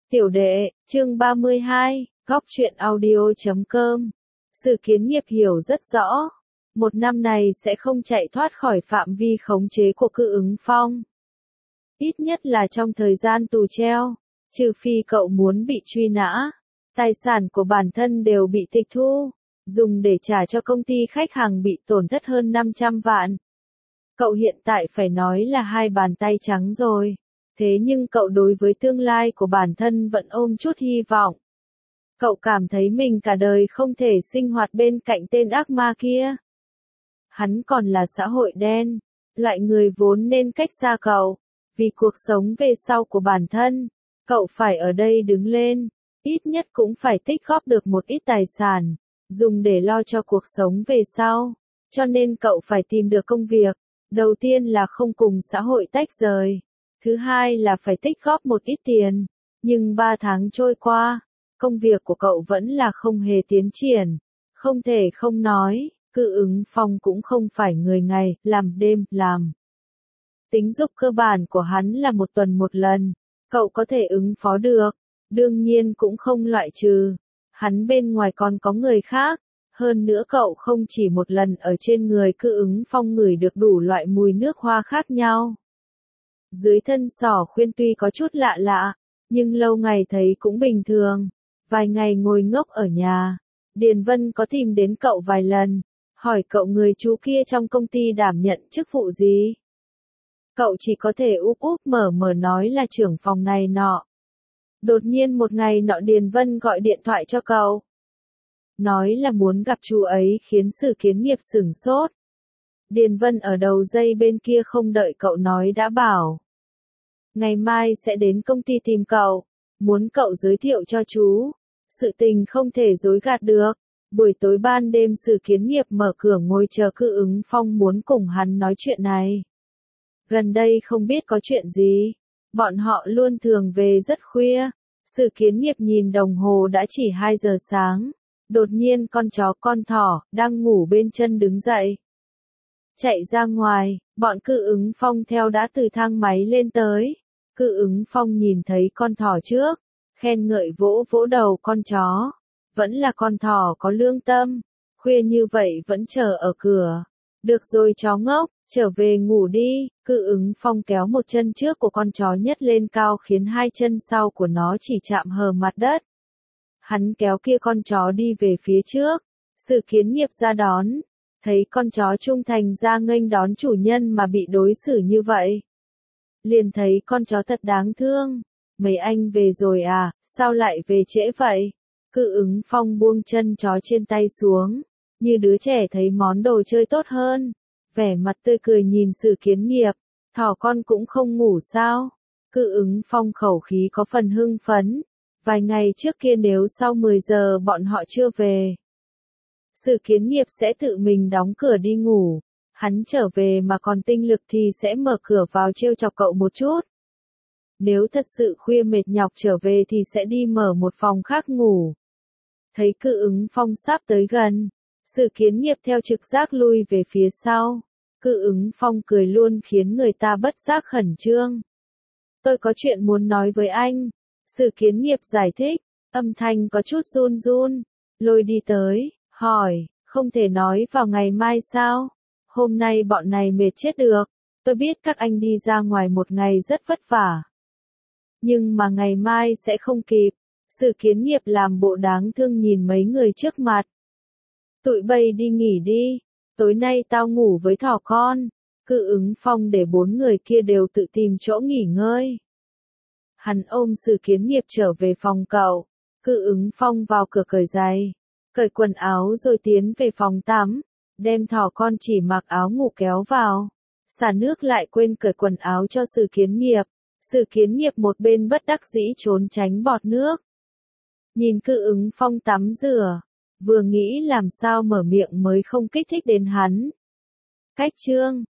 Tiểu đệ, chương 32, góc truyện audio.com. Sự Kiến Nghiệp hiểu rất rõ, một năm này sẽ không chạy thoát khỏi phạm vi khống chế của Cự Ứng Phong. Ít nhất là trong thời gian tù treo, trừ phi cậu muốn bị truy nã. Tài sản của bản thân đều bị tịch thu, dùng để trả cho công ty khách hàng bị tổn thất hơn 500 vạn. Cậu hiện tại phải nói là hai bàn tay trắng rồi. Thế nhưng cậu đối với tương lai của bản thân vẫn ôm chút hy vọng. Cậu cảm thấy mình cả đời không thể sinh hoạt bên cạnh tên ác ma kia. Hắn còn là xã hội đen, loại người vốn nên cách xa cậu. Vì cuộc sống về sau của bản thân, cậu phải ở đây đứng lên, ít nhất cũng phải tích góp được một ít tài sản, dùng để lo cho cuộc sống về sau. Cho nên cậu phải tìm được công việc, đầu tiên là không cùng xã hội tách rời. Thứ hai là phải tích góp một ít tiền, nhưng 3 tháng trôi qua, công việc của cậu vẫn là không hề tiến triển. Không thể không nói, Cự Ứng Phong cũng không phải người ngày, làm đêm, làm. Tính dục cơ bản của hắn là một tuần một lần, cậu có thể ứng phó được, đương nhiên cũng không loại trừ. Hắn bên ngoài còn có người khác, hơn nữa cậu không chỉ một lần ở trên người Cự Ứng Phong ngửi được đủ loại mùi nước hoa khác nhau. Dưới thân Sỏ Khuyên tuy có chút lạ lạ, nhưng lâu ngày thấy cũng bình thường. Vài ngày ngồi ngốc ở nhà, Điền Vân có tìm đến cậu vài lần, hỏi cậu người chú kia trong công ty đảm nhận chức vụ gì. Cậu chỉ có thể úp úp mở mở nói là trưởng phòng này nọ. Đột nhiên một ngày nọ Điền Vân gọi điện thoại cho cậu. Nói là muốn gặp chú ấy khiến Sự Kiến Nghiệp sửng sốt. Điền Vân ở đầu dây bên kia không đợi cậu nói đã bảo. Ngày mai sẽ đến công ty tìm cậu, muốn cậu giới thiệu cho chú. Sự tình không thể dối gạt được. Buổi tối ban đêm Sự Kiến Nghiệp mở cửa ngồi chờ Cự Ứng Phong muốn cùng hắn nói chuyện này. Gần đây không biết có chuyện gì, bọn họ luôn thường về rất khuya. Sự Kiến Nghiệp nhìn đồng hồ đã chỉ 2 giờ sáng. Đột nhiên con chó con thỏ, đang ngủ bên chân đứng dậy. Chạy ra ngoài, bọn Cự Ứng Phong theo đã từ thang máy lên tới. Cự Ứng Phong nhìn thấy con thỏ trước, khen ngợi vỗ vỗ đầu con chó. Vẫn là con thỏ có lương tâm, khuya như vậy vẫn chờ ở cửa. Được rồi chó ngốc, trở về ngủ đi. Cự Ứng Phong kéo một chân trước của con chó nhấc lên cao khiến hai chân sau của nó chỉ chạm hờ mặt đất. Hắn kéo kia con chó đi về phía trước, Sự Kiến Nghiệp ra đón. Thấy con chó trung thành ra nghênh đón chủ nhân mà bị đối xử như vậy. Liền thấy con chó thật đáng thương. Mấy anh về rồi à, sao lại về trễ vậy? Cự Ứng Phong buông chân chó trên tay xuống, như đứa trẻ thấy món đồ chơi tốt hơn. Vẻ mặt tươi cười nhìn Sự Kiến Nghiệp, thỏ con cũng không ngủ sao? Cự Ứng Phong khẩu khí có phần hưng phấn. Vài ngày trước kia nếu sau 10 giờ bọn họ chưa về, Sự Kiến Nghiệp sẽ tự mình đóng cửa đi ngủ. Hắn trở về mà còn tinh lực thì sẽ mở cửa vào trêu chọc cậu một chút. Nếu thật sự khuya mệt nhọc trở về thì sẽ đi mở một phòng khác ngủ. Thấy Cự Ứng Phong sắp tới gần, Sự Kiến Nghiệp theo trực giác lui về phía sau. Cự Ứng Phong cười luôn khiến người ta bất giác khẩn trương. Tôi có chuyện muốn nói với anh. Sự Kiến Nghiệp giải thích, âm thanh có chút run run. Lôi đi tới, hỏi, không thể nói vào ngày mai sao? Hôm nay bọn này mệt chết được. Tôi biết các anh đi ra ngoài một ngày rất vất vả. Nhưng mà ngày mai sẽ không kịp. Sự Kiến Nghiệp làm bộ đáng thương nhìn mấy người trước mặt. Tụi bay đi nghỉ đi. Tối nay tao ngủ với thỏ con. Cự Ứng Phong để 4 người kia đều tự tìm chỗ nghỉ ngơi. Hắn ôm Sự Kiến Nghiệp trở về phòng cậu. Cự Ứng Phong vào cửa cởi giày, cởi quần áo rồi tiến về phòng tắm. Đem thỏ con chỉ mặc áo ngủ kéo vào. Xả nước lại quên cởi quần áo cho Sự Kiến Nghiệp. Sự Kiến Nghiệp một bên bất đắc dĩ trốn tránh bọt nước. Nhìn Cự Ứng Phong tắm rửa, vừa nghĩ làm sao mở miệng mới không kích thích đến hắn. Cách chương